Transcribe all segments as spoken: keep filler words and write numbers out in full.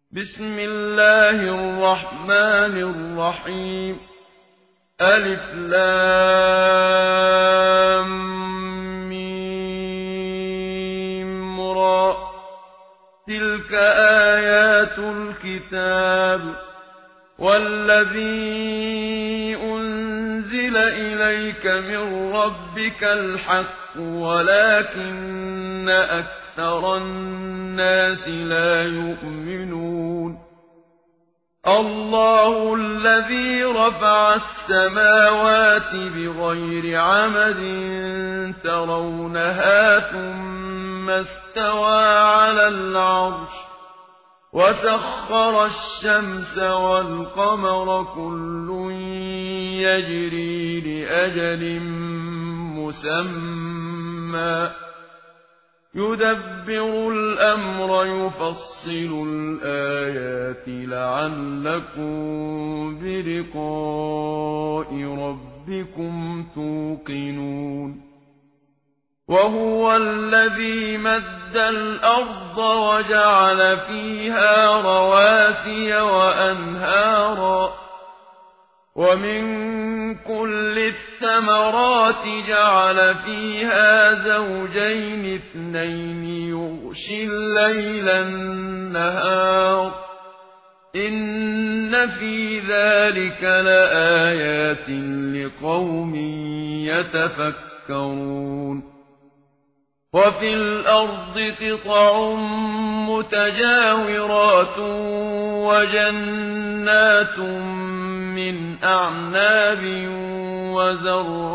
بسم الله الرحمن الرحيم. ألف لام ميم را. تلك آيات الكتاب والذي أنزل إليك من ربك الحق ولكن أكثر الناس لا يؤمنون. الله الذي رفع السماوات بغير عمد ترونها ثم استوى على العرش وسخر الشمس والقمر كل يجري لأجل مسمى يدبر الأمر يفصل الآيات لعلكم بلقاء ربكم توقنون. وهو الذي مد الأرض وجعل فيها رواسي وأنهارا ومن كل الثمرات جعل فيها زوجين اثنين يغشي الليل النهار إن في ذلك لآيات لقوم يتفكرون. وفي الأرض قطع متجاورات وجنات من أعناب وزرع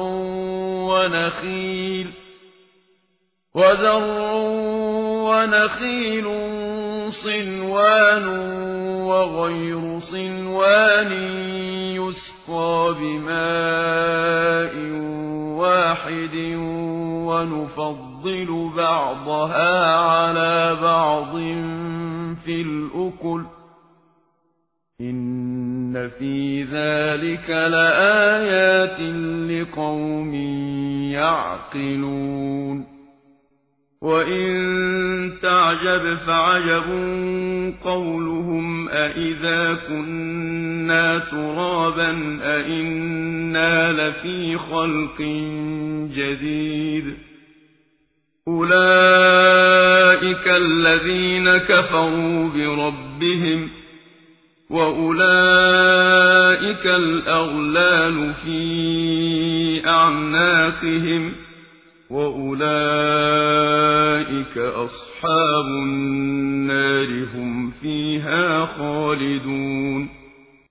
ونخيل وزرع ونخيل صنوان وغير صنوان يسقى بماء واحد ونفضل بعضها على بعض في الأكل إن في ذلك لآيات لقوم يعقلون. وإن تعجب فعجب قولهم أإذا كنا ترابا أإنا لفي خلق جديد. أولئك الذين كفروا بربهم وأولئك الأغلال في أعناقهم وأولئك أصحاب النار هم فيها خالدون.